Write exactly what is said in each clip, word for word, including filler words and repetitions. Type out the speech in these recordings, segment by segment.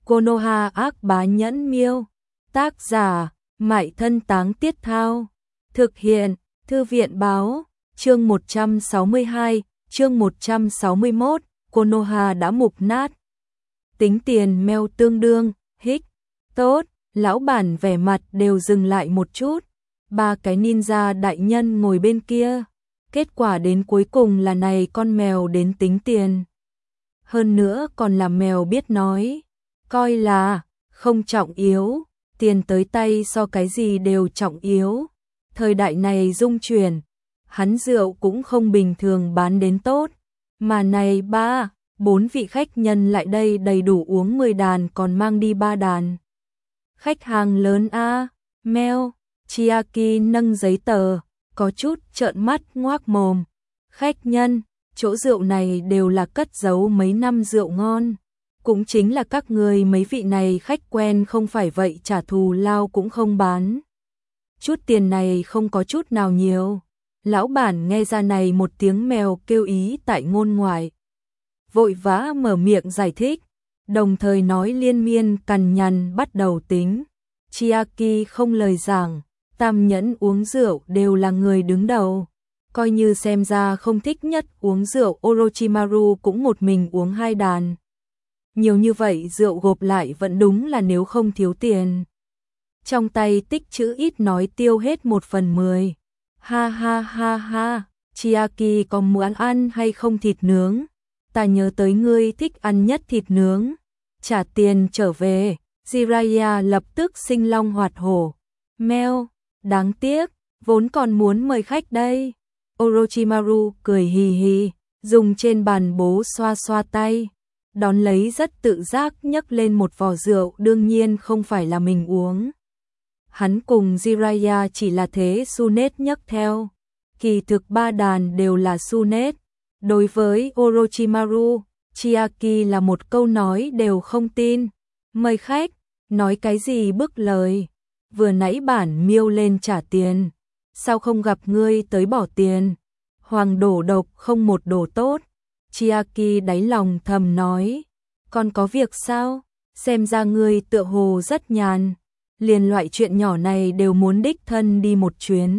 Konoha ác bá nhẫn miêu. Tác giả, Mại Thân Táng Tiết Thao. Thực hiện, Thư viện báo. Chương một trăm sáu mươi hai, chương một trăm sáu mươi mốt, Konoha đã mục nát. Tính tiền meo tương đương, hích. Tốt, lão bản vẻ mặt đều dừng lại một chút. Ba cái ninja đại nhân ngồi bên kia. Kết quả đến cuối cùng là này con mèo đến tính tiền. Hơn nữa còn là mèo biết nói. Coi là, không trọng yếu. Tiền tới tay so cái gì đều trọng yếu. Thời đại này dung chuyển. Hắn rượu cũng không bình thường bán đến tốt. Mà này ba, bốn vị khách nhân lại đây đầy đủ uống mười đàn còn mang đi ba đàn. Khách hàng lớn a, meo, Chiaki nâng giấy tờ, có chút trợn mắt ngoác mồm. Khách nhân, chỗ rượu này đều là cất giấu mấy năm rượu ngon. Cũng chính là các người mấy vị này khách quen không phải vậy trả thù lao cũng không bán. Chút tiền này không có chút nào nhiều. Lão bản nghe ra này một tiếng mèo kêu ý tại ngôn ngoại. Vội vã mở miệng giải thích, đồng thời nói liên miên cằn nhằn bắt đầu tính. Chiaki không lời giảng, tam nhẫn uống rượu đều là người đứng đầu. Coi như xem ra không thích nhất uống rượu Orochimaru cũng một mình uống hai đàn. Nhiều như vậy rượu gộp lại vẫn đúng là nếu không thiếu tiền. Trong tay tích chữ ít nói tiêu hết một phần mười. Ha ha ha ha, Chiaki có muốn ăn hay không thịt nướng? Ta nhớ tới ngươi thích ăn nhất thịt nướng. Trả tiền trở về, Jiraiya lập tức sinh long hoạt hổ. Meo, đáng tiếc, vốn còn muốn mời khách đây. Orochimaru cười hì hì, dùng trên bàn bố xoa xoa tay. Đón lấy rất tự giác nhấc lên một vò rượu đương nhiên không phải là mình uống. Hắn cùng Jiraiya chỉ là thế Sunet nhấc theo. Kỳ thực ba đàn đều là Sunet. Đối với Orochimaru, Chiaki là một câu nói đều không tin. Mời khách, nói cái gì bức lời. Vừa nãy bản miêu lên trả tiền. Sao không gặp ngươi tới bỏ tiền. Hoàng đổ độc không một đồ tốt. Chiaki đáy lòng thầm nói. Còn có việc sao? Xem ra ngươi tựa hồ rất nhàn. Liền loại chuyện nhỏ này đều muốn đích thân đi một chuyến.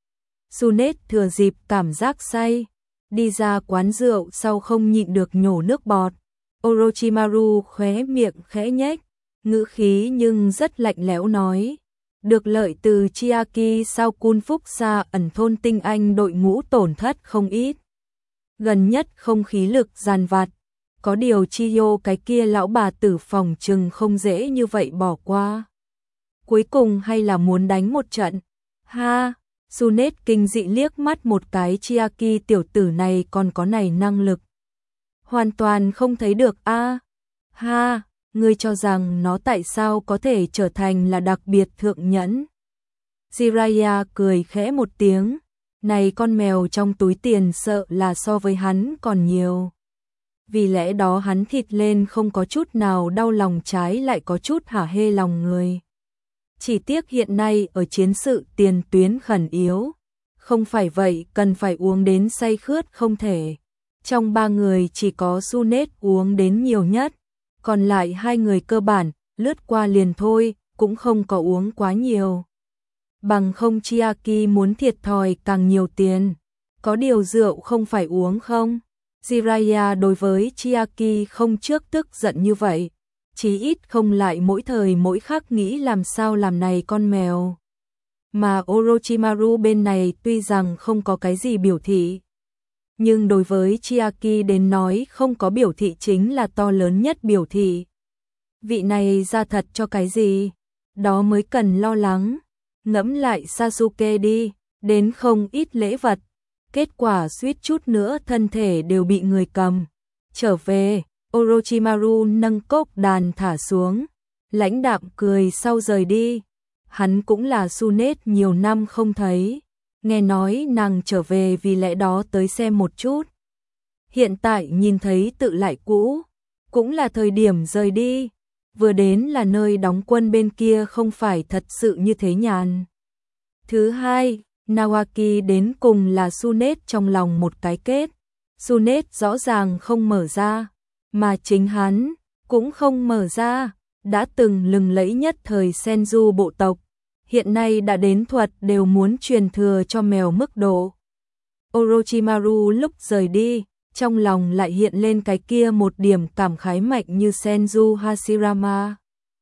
Sunet thừa dịp cảm giác say. Đi ra quán rượu sau không nhịn được nhổ nước bọt. Orochimaru khóe miệng khẽ nhếch. Ngữ khí nhưng rất lạnh lẽo nói. Được lợi từ Chiaki sau Kun Phúc Sa ẩn thôn tinh anh đội ngũ tổn thất không ít. Gần nhất không khí lực giàn vặt. Có điều Chiyo cái kia lão bà tử phòng trừng không dễ như vậy bỏ qua. Cuối cùng hay là muốn đánh một trận. Ha, Sunet kinh dị liếc mắt một cái Chiaki tiểu tử này còn có này năng lực. Hoàn toàn không thấy được a. Ha, ngươi cho rằng nó tại sao có thể trở thành là đặc biệt thượng nhẫn. Jiraiya cười khẽ một tiếng. Này con mèo trong túi tiền sợ là so với hắn còn nhiều. Vì lẽ đó hắn thịt lên không có chút nào đau lòng trái lại có chút hả hê lòng người. Chỉ tiếc hiện nay ở chiến sự tiền tuyến khẩn yếu. Không phải vậy cần phải uống đến say khướt không thể. Trong ba người chỉ có Sunet uống đến nhiều nhất. Còn lại hai người cơ bản, lướt qua liền thôi, cũng không có uống quá nhiều. Bằng không Chiaki muốn thiệt thòi càng nhiều tiền. Có điều rượu không phải uống không? Jiraiya đối với Chiaki không trước tức giận như vậy. Chí ít không lại mỗi thời mỗi khắc nghĩ làm sao làm này con mèo. Mà Orochimaru bên này tuy rằng không có cái gì biểu thị. Nhưng đối với Chiaki đến nói không có biểu thị chính là to lớn nhất biểu thị. Vị này ra thật cho cái gì? Đó mới cần lo lắng. Ngẫm lại Sasuke đi, đến không ít lễ vật. Kết quả suýt chút nữa thân thể đều bị người cầm. Trở về, Orochimaru nâng cốc đàn thả xuống. Lãnh đạm cười sau rời đi. Hắn cũng là Sunet nhiều năm không thấy. Nghe nói nàng trở về vì lẽ đó tới xem một chút. Hiện tại nhìn thấy tự lại cũ. Cũng là thời điểm rời đi. Vừa đến là nơi đóng quân bên kia không phải thật sự như thế nhàn. Thứ hai, Nawaki đến cùng là Sunet trong lòng một cái kết. Sunet rõ ràng không mở ra. Mà chính hắn cũng không mở ra. đã từng lừng lẫy nhất thời Senju bộ tộc, hiện nay đã đến thuật đều muốn truyền thừa cho mèo mức độ. Orochimaru lúc rời đi, trong lòng lại hiện lên cái kia một điểm cảm khái mạnh như Senju Hashirama.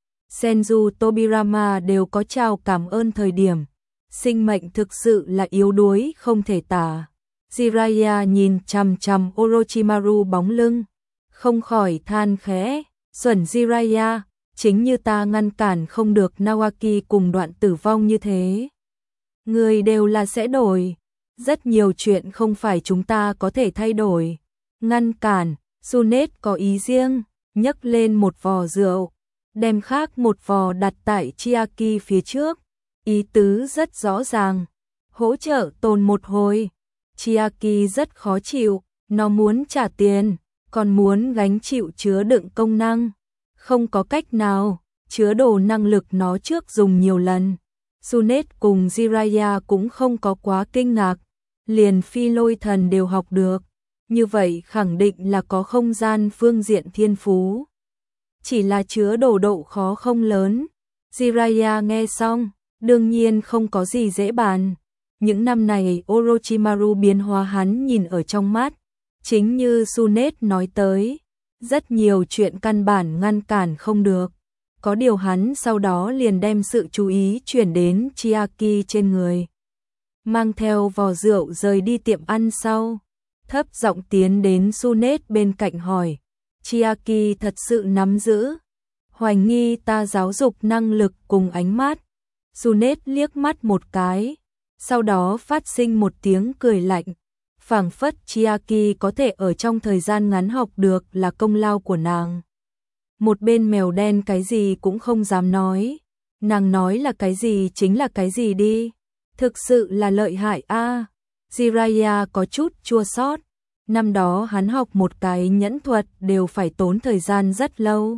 Senju Tobirama đều có chào cảm ơn thời điểm, sinh mệnh thực sự là yếu đuối không thể tả. Jiraiya nhìn chằm chằm Orochimaru bóng lưng, không khỏi than khẽ, xuẩn Jiraiya, chính như ta ngăn cản không được Nawaki cùng đoạn tử vong như thế. Người đều là sẽ đổi, rất nhiều chuyện không phải chúng ta có thể thay đổi. Ngăn cản, Tsunade có ý riêng, nhấc lên một vò rượu, đem khác một vò đặt tại Chiaki phía trước, ý tứ rất rõ ràng, hỗ trợ tồn một hồi. Chiaki rất khó chịu, nó muốn trả tiền, còn muốn gánh chịu chứa đựng công năng. Không có cách nào, chứa đồ năng lực nó trước dùng nhiều lần. Tsunade cùng Jiraiya cũng không có quá kinh ngạc, liền phi lôi thần đều học được, như vậy khẳng định là có không gian phương diện thiên phú. Chỉ là chứa đồ độ khó không lớn. Jiraiya nghe xong, đương nhiên không có gì dễ bàn. Những năm này Orochimaru biến hóa hắn nhìn ở trong mắt, chính như Tsunade nói tới, rất nhiều chuyện căn bản ngăn cản không được. Có điều hắn sau đó liền đem sự chú ý chuyển đến Chiaki trên người. Mang theo vò rượu rời đi tiệm ăn sau, thấp giọng tiến đến Tsunade bên cạnh hỏi, Chiaki thật sự nắm giữ, hoài nghi ta giáo dục năng lực cùng ánh mắt. Tsunade liếc mắt một cái, sau đó phát sinh một tiếng cười lạnh, phảng phất Chiaki có thể ở trong thời gian ngắn học được là công lao của nàng. Một bên mèo đen cái gì cũng không dám nói, nàng nói là cái gì chính là cái gì đi, thực sự là lợi hại a. À. Jiraiya có chút chua xót, năm đó hắn học một cái nhẫn thuật đều phải tốn thời gian rất lâu.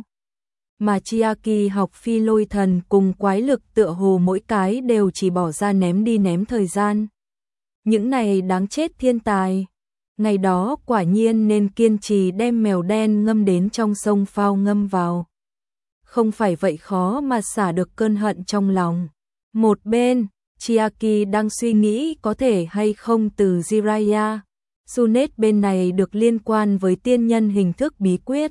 Mà Chiaki học phi lôi thần cùng quái lực tựa hồ mỗi cái đều chỉ bỏ ra ném đi ném thời gian. Những này đáng chết thiên tài. Ngày đó quả nhiên nên kiên trì đem mèo đen ngâm đến trong sông phao ngâm vào. Không phải vậy khó mà xả được cơn hận trong lòng. Một bên, Chiaki đang suy nghĩ có thể hay không từ Jiraiya. Tsunade bên này được liên quan với tiên nhân hình thức bí quyết.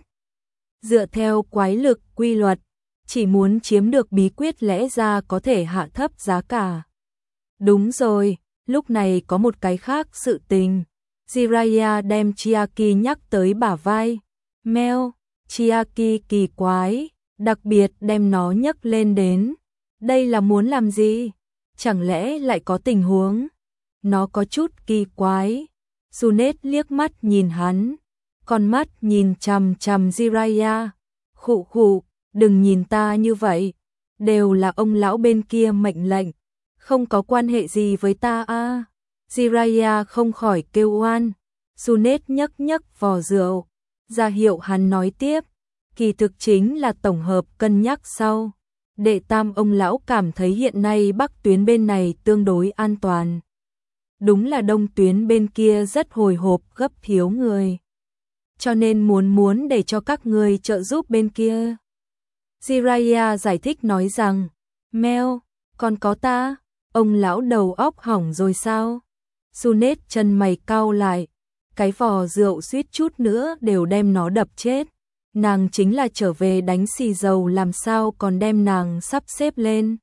Dựa theo quái lực quy luật, chỉ muốn chiếm được bí quyết lẽ ra có thể hạ thấp giá cả. Đúng rồi, lúc này có một cái khác sự tình. Jiraiya đem Chiaki nhắc tới bả vai. Meo, Chiaki kỳ quái, đặc biệt đem nó nhấc lên đến. Đây là muốn làm gì? Chẳng lẽ lại có tình huống? Nó có chút kỳ quái. Tsunade liếc mắt nhìn hắn, con mắt nhìn chằm chằm Jiraiya. Khụ khụ, đừng nhìn ta như vậy, đều là ông lão bên kia mệnh lệnh, không có quan hệ gì với ta a. À. Jiraiya không khỏi kêu oan. Tsunade nhấc nhấc vò rượu, ra hiệu hắn nói tiếp, kỳ thực chính là tổng hợp cân nhắc sau. Đệ tam ông lão cảm thấy hiện nay bắc tuyến bên này tương đối an toàn. Đúng là đông tuyến bên kia rất hồi hộp gấp thiếu người. Cho nên muốn muốn để cho các người trợ giúp bên kia. Jiraiya giải thích nói rằng, Meo, còn có ta, ông lão đầu óc hỏng rồi sao? Tsunade chân mày cau lại, cái vò rượu suýt chút nữa đều đem nó đập chết. Nàng chính là trở về đánh xì dầu làm sao còn đem nàng sắp xếp lên.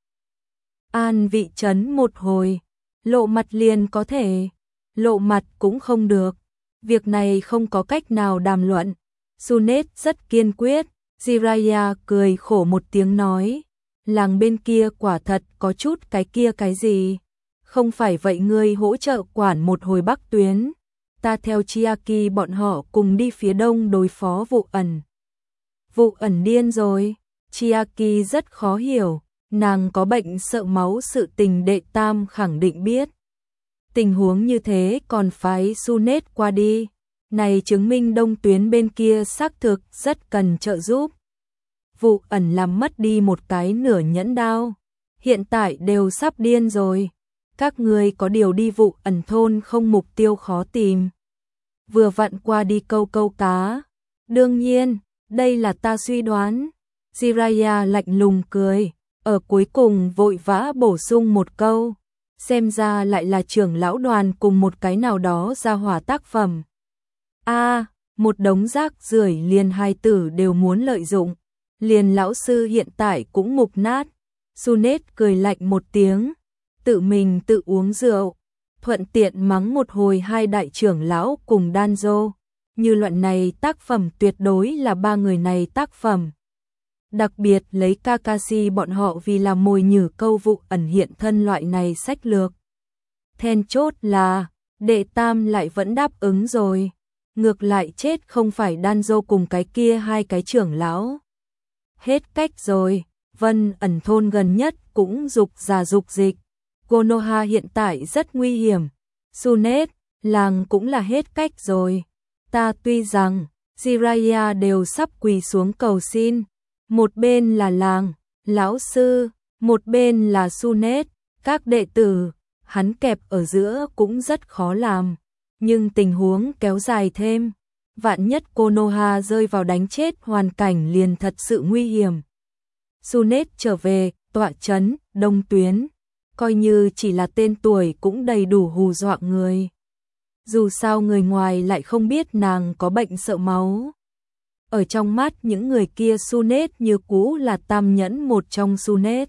An vị trấn một hồi, lộ mặt liền có thể, lộ mặt cũng không được. Việc này không có cách nào đàm luận. Tsunade rất kiên quyết. Jiraiya cười khổ một tiếng nói, làng bên kia quả thật có chút cái kia cái gì. Không phải vậy ngươi hỗ trợ quản một hồi bắc tuyến, ta theo Chiaki bọn họ cùng đi phía đông đối phó vụ ẩn. Vụ ẩn điên rồi. Chiaki rất khó hiểu, nàng có bệnh sợ máu sự tình đệ tam khẳng định biết. Tình huống như thế còn phái Tsunade qua đi, này chứng minh đông tuyến bên kia xác thực rất cần trợ giúp. Vụ ẩn làm mất đi một cái nửa nhẫn đao, hiện tại đều sắp điên rồi. Các người có điều đi vụ ẩn thôn không mục tiêu khó tìm. Vừa vặn qua đi câu câu cá. Đương nhiên, đây là ta suy đoán. Jiraiya lạnh lùng cười, ở cuối cùng vội vã bổ sung một câu, xem ra lại là trưởng lão đoàn cùng một cái nào đó ra hỏa tác phẩm. A, à, một đống rác rưởi liền hai tử đều muốn lợi dụng, liền lão sư hiện tại cũng mục nát. Sunet cười lạnh một tiếng, tự mình tự uống rượu, thuận tiện mắng một hồi hai đại trưởng lão cùng Danzo, như loại này tác phẩm tuyệt đối là ba người này tác phẩm. Đặc biệt lấy Kakashi bọn họ vì là mồi nhử câu vụ ẩn hiện thân loại này sách lược. Then chốt là, đệ tam lại vẫn đáp ứng rồi, ngược lại chết không phải Danzo cùng cái kia hai cái trưởng lão. Hết cách rồi, Vân ẩn thôn gần nhất cũng dục già dục dịch. Konoha hiện tại rất nguy hiểm. Sunet, làng cũng là hết cách rồi. Ta tuy rằng, Jiraiya đều sắp quỳ xuống cầu xin. Một bên là làng, lão sư, một bên là Sunet, các đệ tử, hắn kẹp ở giữa cũng rất khó làm. Nhưng tình huống kéo dài thêm, vạn nhất Konoha rơi vào đánh chết hoàn cảnh liền thật sự nguy hiểm. Sunet trở về, tọa trấn, Đông Tuyến, coi như chỉ là tên tuổi cũng đầy đủ hù dọa người. Dù sao người ngoài lại không biết nàng có bệnh sợ máu. Ở trong mắt những người kia Sunet như cũ là tam nhẫn một trong Sunet.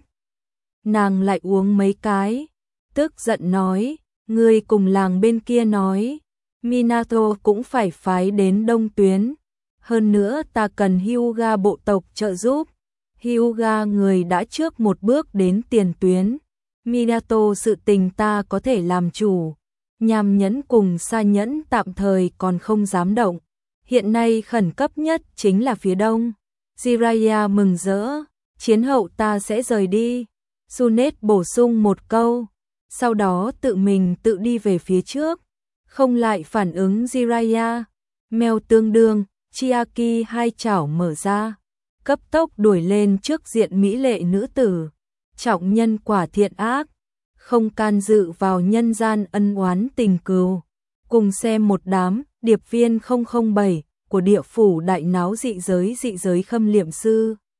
Nàng lại uống mấy cái, tức giận nói, người cùng làng bên kia nói, Minato cũng phải phái đến Đông Tuyến. Hơn nữa ta cần Hyuga bộ tộc trợ giúp. Hyuga người đã trước một bước đến tiền tuyến. Minato sự tình ta có thể làm chủ. Nham nhẫn cùng sa nhẫn tạm thời còn không dám động. Hiện nay khẩn cấp nhất chính là phía đông. Jiraiya mừng rỡ, chiến hậu ta sẽ rời đi. Sunet bổ sung một câu, sau đó tự mình tự đi về phía trước, không lại phản ứng Jiraiya. Mèo tương đương, Chiaki hai chảo mở ra, cấp tốc đuổi lên trước diện mỹ lệ nữ tử. Trọng nhân quả thiện ác, không can dự vào nhân gian ân oán tình cừu. Cùng xem một đám điệp viên không không bảy của địa phủ đại náo dị giới dị giới khâm liệm sư.